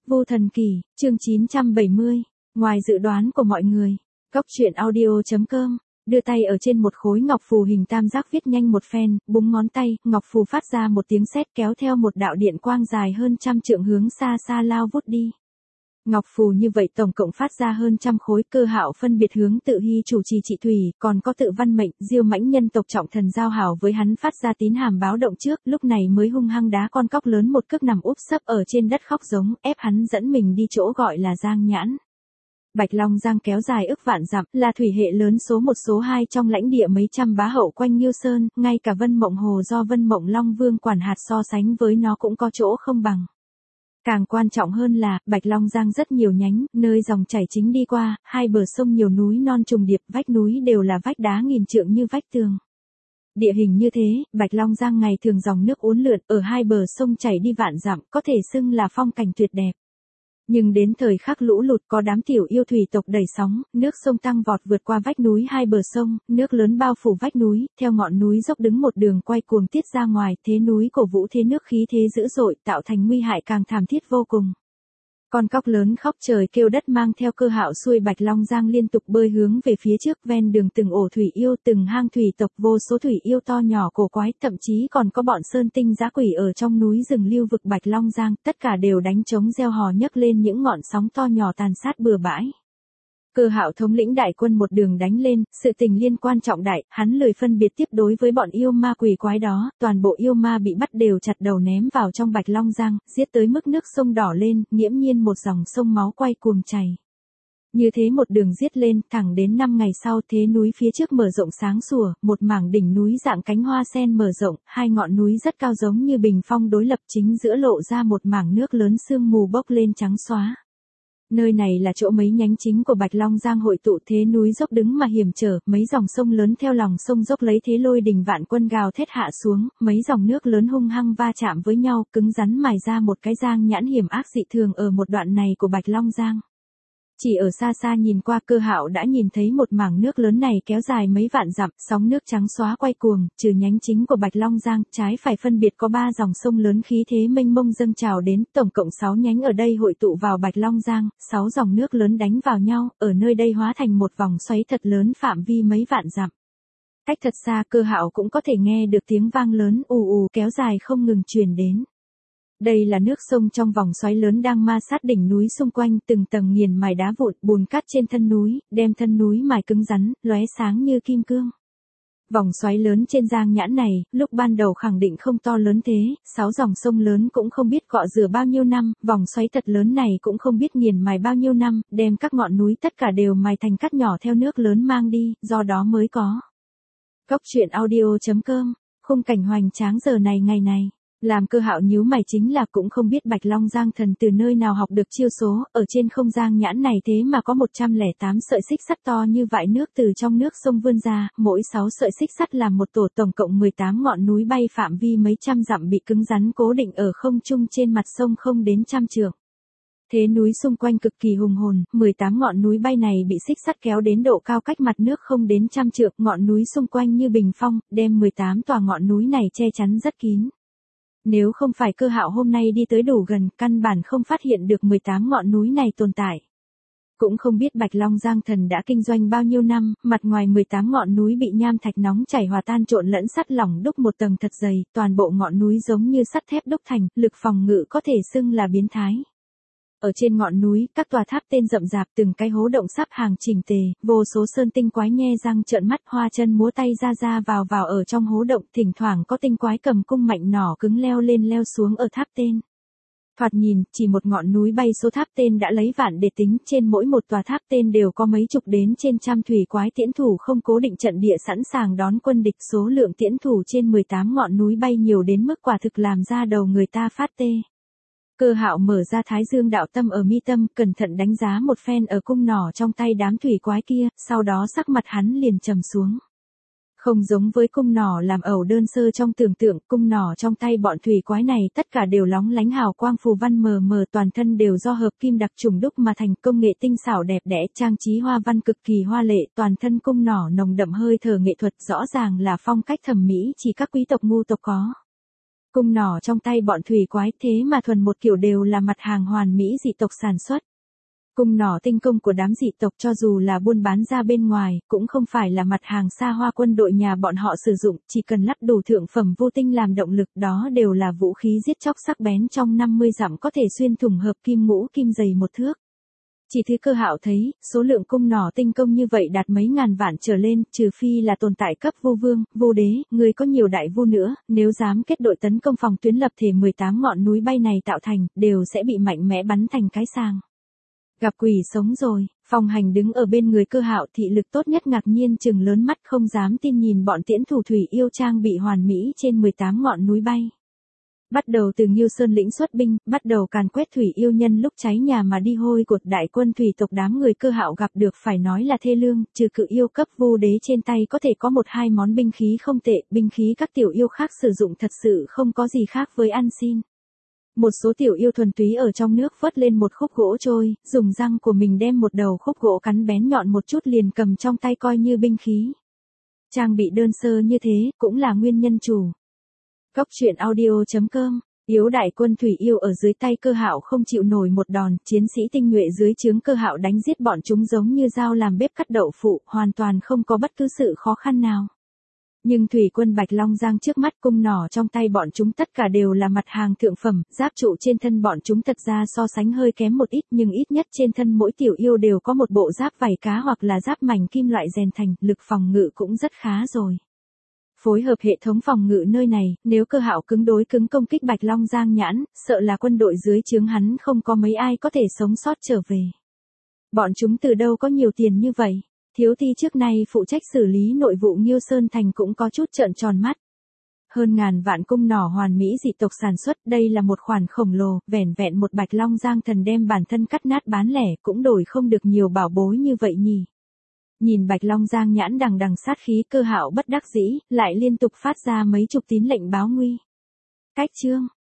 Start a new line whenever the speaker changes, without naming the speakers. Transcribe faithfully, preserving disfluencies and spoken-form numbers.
Vô Thần Kỳ, chương chín trăm bảy mươi, ngoài dự đoán của mọi người. Cóc truyện audio.com, đưa tay ở trên một khối ngọc phù hình tam giác viết nhanh một phen, búng ngón tay, ngọc phù phát ra một tiếng sét kéo theo một đạo điện quang dài hơn trăm trượng hướng xa xa lao vút đi. Ngọc phù như vậy tổng cộng phát ra hơn trăm khối. Cơ Hạo phân biệt hướng Tự Hy chủ trì trị thủy, còn có Tự Văn Mệnh, Diêu Mãnh nhân tộc trọng thần giao hảo với hắn phát ra tín hàm báo động trước, lúc này mới hung hăng đá con cóc lớn một cước nằm úp sấp ở trên đất khóc giống, ép hắn dẫn mình đi chỗ gọi là Giang Nhãn. Bạch Long Giang kéo dài ức vạn dặm, là thủy hệ lớn số một số hai trong lãnh địa mấy trăm bá hậu quanh Nghiêu Sơn, ngay cả Vân Mộng Hồ do Vân Mộng Long Vương quản hạt so sánh với nó cũng có chỗ không bằng. Càng quan trọng hơn là, Bạch Long Giang rất nhiều nhánh, nơi dòng chảy chính đi qua, hai bờ sông nhiều núi non trùng điệp, vách núi đều là vách đá nghìn trượng như vách tường. Địa hình như thế, Bạch Long Giang ngày thường dòng nước uốn lượn, ở hai bờ sông chảy đi vạn dặm, có thể xưng là phong cảnh tuyệt đẹp. Nhưng đến thời khắc lũ lụt có đám tiểu yêu thủy tộc đẩy sóng, nước sông tăng vọt vượt qua vách núi hai bờ sông, nước lớn bao phủ vách núi, theo ngọn núi dốc đứng một đường quay cuồng tiết ra ngoài, thế núi cổ vũ thế nước khí thế dữ dội, tạo thành nguy hại càng thảm thiết vô cùng. Con cóc lớn khóc trời kêu đất mang theo Cơ Hạo xuôi Bạch Long Giang liên tục bơi hướng về phía trước, ven đường từng ổ thủy yêu, từng hang thủy tộc, vô số thủy yêu to nhỏ cổ quái, thậm chí còn có bọn sơn tinh dã quỷ ở trong núi rừng lưu vực Bạch Long Giang, tất cả đều đánh trống reo hò nhấc lên những ngọn sóng to nhỏ tàn sát bừa bãi. Cơ Hạo thống lĩnh đại quân một đường đánh lên, sự tình liên quan trọng đại, hắn lười phân biệt tiếp đối với bọn yêu ma quỷ quái đó, toàn bộ yêu ma bị bắt đều chặt đầu ném vào trong Bạch Long Giang, giết tới mức nước sông đỏ lên, nghiễm nhiên một dòng sông máu quay cuồng chảy. Như thế một đường giết lên, thẳng đến năm ngày sau thế núi phía trước mở rộng sáng sủa, một mảng đỉnh núi dạng cánh hoa sen mở rộng, hai ngọn núi rất cao giống như bình phong đối lập, chính giữa lộ ra một mảng nước lớn sương mù bốc lên trắng xóa. Nơi này là chỗ mấy nhánh chính của Bạch Long Giang hội tụ, thế núi dốc đứng mà hiểm trở, mấy dòng sông lớn theo lòng sông dốc lấy thế lôi đình vạn quân gào thét hạ xuống, mấy dòng nước lớn hung hăng va chạm với nhau, cứng rắn mài ra một cái giang nhãn hiểm ác dị thường ở một đoạn này của Bạch Long Giang. Chỉ ở xa xa nhìn qua, Cơ Hạo đã nhìn thấy một mảng nước lớn này kéo dài mấy vạn dặm, sóng nước trắng xóa quay cuồng, trừ nhánh chính của Bạch Long Giang, trái phải phân biệt có ba dòng sông lớn khí thế mênh mông dâng trào đến, tổng cộng sáu nhánh ở đây hội tụ vào Bạch Long Giang, sáu dòng nước lớn đánh vào nhau, ở nơi đây hóa thành một vòng xoáy thật lớn phạm vi mấy vạn dặm. Cách thật xa, Cơ Hạo cũng có thể nghe được tiếng vang lớn ù ù kéo dài không ngừng truyền đến. Đây là nước sông trong vòng xoáy lớn đang ma sát đỉnh núi xung quanh, từng tầng nghiền mài đá vụn, bùn cát trên thân núi, đem thân núi mài cứng rắn, lóe sáng như kim cương. Vòng xoáy lớn trên Giang Nhãn này, lúc ban đầu khẳng định không to lớn thế, sáu dòng sông lớn cũng không biết cọ rửa bao nhiêu năm, vòng xoáy thật lớn này cũng không biết nghiền mài bao nhiêu năm, đem các ngọn núi tất cả đều mài thành cát nhỏ theo nước lớn mang đi, do đó mới có. Cóc truyện audio.com, khung cảnh hoành tráng giờ này ngày này. Làm Cơ Hạo nhíu mày chính là cũng không biết Bạch Long Giang thần từ nơi nào học được chiêu số, ở trên không Giang Nhãn này thế mà có một trăm lẻ tám sợi xích sắt to như vại nước từ trong nước sông vươn ra, mỗi sáu sợi xích sắt làm một tổ, tổng cộng mười tám ngọn núi bay phạm vi mấy trăm dặm bị cứng rắn cố định ở không trung trên mặt sông không đến trăm trượng. Thế núi xung quanh cực kỳ hùng hồn, mười tám ngọn núi bay này bị xích sắt kéo đến độ cao cách mặt nước không đến trăm trượng, ngọn núi xung quanh như bình phong, đem mười tám tòa ngọn núi này che chắn rất kín. Nếu không phải Cơ Hạo hôm nay đi tới đủ gần, căn bản không phát hiện được mười tám ngọn núi này tồn tại. Cũng không biết Bạch Long Giang thần đã kinh doanh bao nhiêu năm, mặt ngoài mười tám ngọn núi bị nham thạch nóng chảy hòa tan trộn lẫn sắt lỏng đúc một tầng thật dày, toàn bộ ngọn núi giống như sắt thép đúc thành, lực phòng ngự có thể xưng là biến thái. Ở trên ngọn núi, các tòa tháp tên rậm rạp, từng cái hố động sắp hàng chỉnh tề, vô số sơn tinh quái nhe răng trợn mắt, hoa chân múa tay ra ra vào vào ở trong hố động, thỉnh thoảng có tinh quái cầm cung mạnh nỏ cứng leo lên leo xuống ở tháp tên. Thoạt nhìn, chỉ một ngọn núi bay số tháp tên đã lấy vạn để tính, trên mỗi một tòa tháp tên đều có mấy chục đến trên trăm thủy quái tiễn thủ không cố định trận địa sẵn sàng đón quân địch, số lượng tiễn thủ trên mười tám ngọn núi bay nhiều đến mức quả thực làm ra đầu người ta phát tê. Cơ Hạo mở ra Thái Dương đạo tâm ở mi tâm, cẩn thận đánh giá một phen ở cung nỏ trong tay đám thủy quái kia, sau đó sắc mặt hắn liền trầm xuống. Không giống với cung nỏ làm ẩu đơn sơ trong tưởng tượng, cung nỏ trong tay bọn thủy quái này tất cả đều lóng lánh hào quang phù văn mờ mờ, toàn thân đều do hợp kim đặc trùng đúc mà thành, công nghệ tinh xảo đẹp đẽ, trang trí hoa văn cực kỳ hoa lệ, toàn thân cung nỏ nồng đậm hơi thở nghệ thuật, rõ ràng là phong cách thẩm mỹ chỉ các quý tộc ngu tộc có. Cung nỏ trong tay bọn thủy quái thế mà thuần một kiểu đều là mặt hàng hoàn mỹ dị tộc sản xuất. Cung nỏ tinh công của đám dị tộc cho dù là buôn bán ra bên ngoài, cũng không phải là mặt hàng xa hoa quân đội nhà bọn họ sử dụng, chỉ cần lắp đủ thượng phẩm vô tinh làm động lực, đó đều là vũ khí giết chóc sắc bén trong năm mươi dặm có thể xuyên thủng hợp kim ngũ kim dày một thước. Chỉ Thứ Cơ Hạo thấy, số lượng cung nỏ tinh công như vậy đạt mấy ngàn vạn trở lên, trừ phi là tồn tại cấp vô vương, vô đế, người có nhiều đại vu nữa, nếu dám kết đội tấn công phòng tuyến lập thể mười tám ngọn núi bay này tạo thành, đều sẽ bị mạnh mẽ bắn thành cái sàng. Gặp quỷ sống rồi, Phong Hành đứng ở bên người Cơ Hạo, thị lực tốt nhất ngạc nhiên trừng lớn mắt không dám tin nhìn bọn tiễn thủ thủy yêu trang bị hoàn mỹ trên mười tám ngọn núi bay. Bắt đầu từ Nghiêu Sơn lĩnh xuất binh, bắt đầu càn quét thủy yêu nhân lúc cháy nhà mà đi hôi của đại quân thủy tộc, đám người Cơ Hạo gặp được phải nói là thê lương, trừ cự yêu cấp vô đế trên tay có thể có một hai món binh khí không tệ, binh khí các tiểu yêu khác sử dụng thật sự không có gì khác với ăn xin. Một số tiểu yêu thuần túy ở trong nước vớt lên một khúc gỗ trôi, dùng răng của mình đem một đầu khúc gỗ cắn bén nhọn một chút liền cầm trong tay coi như binh khí. Trang bị đơn sơ như thế, cũng là nguyên nhân chủ. Góc truyện audio chấm com, yếu đại quân thủy yêu ở dưới tay Cơ Hạo không chịu nổi một đòn, chiến sĩ tinh nhuệ dưới trướng Cơ Hạo đánh giết bọn chúng giống như dao làm bếp cắt đậu phụ, hoàn toàn không có bất cứ sự khó khăn nào. Nhưng thủy quân Bạch Long Giang trước mắt, cung nỏ trong tay bọn chúng tất cả đều là mặt hàng thượng phẩm, giáp trụ trên thân bọn chúng thật ra so sánh hơi kém một ít, nhưng ít nhất trên thân mỗi tiểu yêu đều có một bộ giáp vảy cá hoặc là giáp mảnh kim loại rèn thành, lực phòng ngự cũng rất khá rồi. Phối hợp hệ thống phòng ngự nơi này, nếu Cơ Hạo cứng đối cứng công kích Bạch Long Giang nhãn, sợ là quân đội dưới trướng hắn không có mấy ai có thể sống sót trở về. Bọn chúng từ đâu có nhiều tiền như vậy? Thiếu Ti trước nay phụ trách xử lý nội vụ Nghiêu Sơn thành cũng có chút trợn tròn mắt. Hơn ngàn vạn cung nỏ hoàn mỹ dị tộc sản xuất, đây là một khoản khổng lồ, vẻn vẹn một Bạch Long Giang thần đem bản thân cắt nát bán lẻ cũng đổi không được nhiều bảo bối như vậy nhỉ. Nhìn Bạch Long Giang nhãn đằng đằng sát khí, Cơ Hạo bất đắc dĩ, lại liên tục phát ra mấy chục tín lệnh báo nguy. Cách chương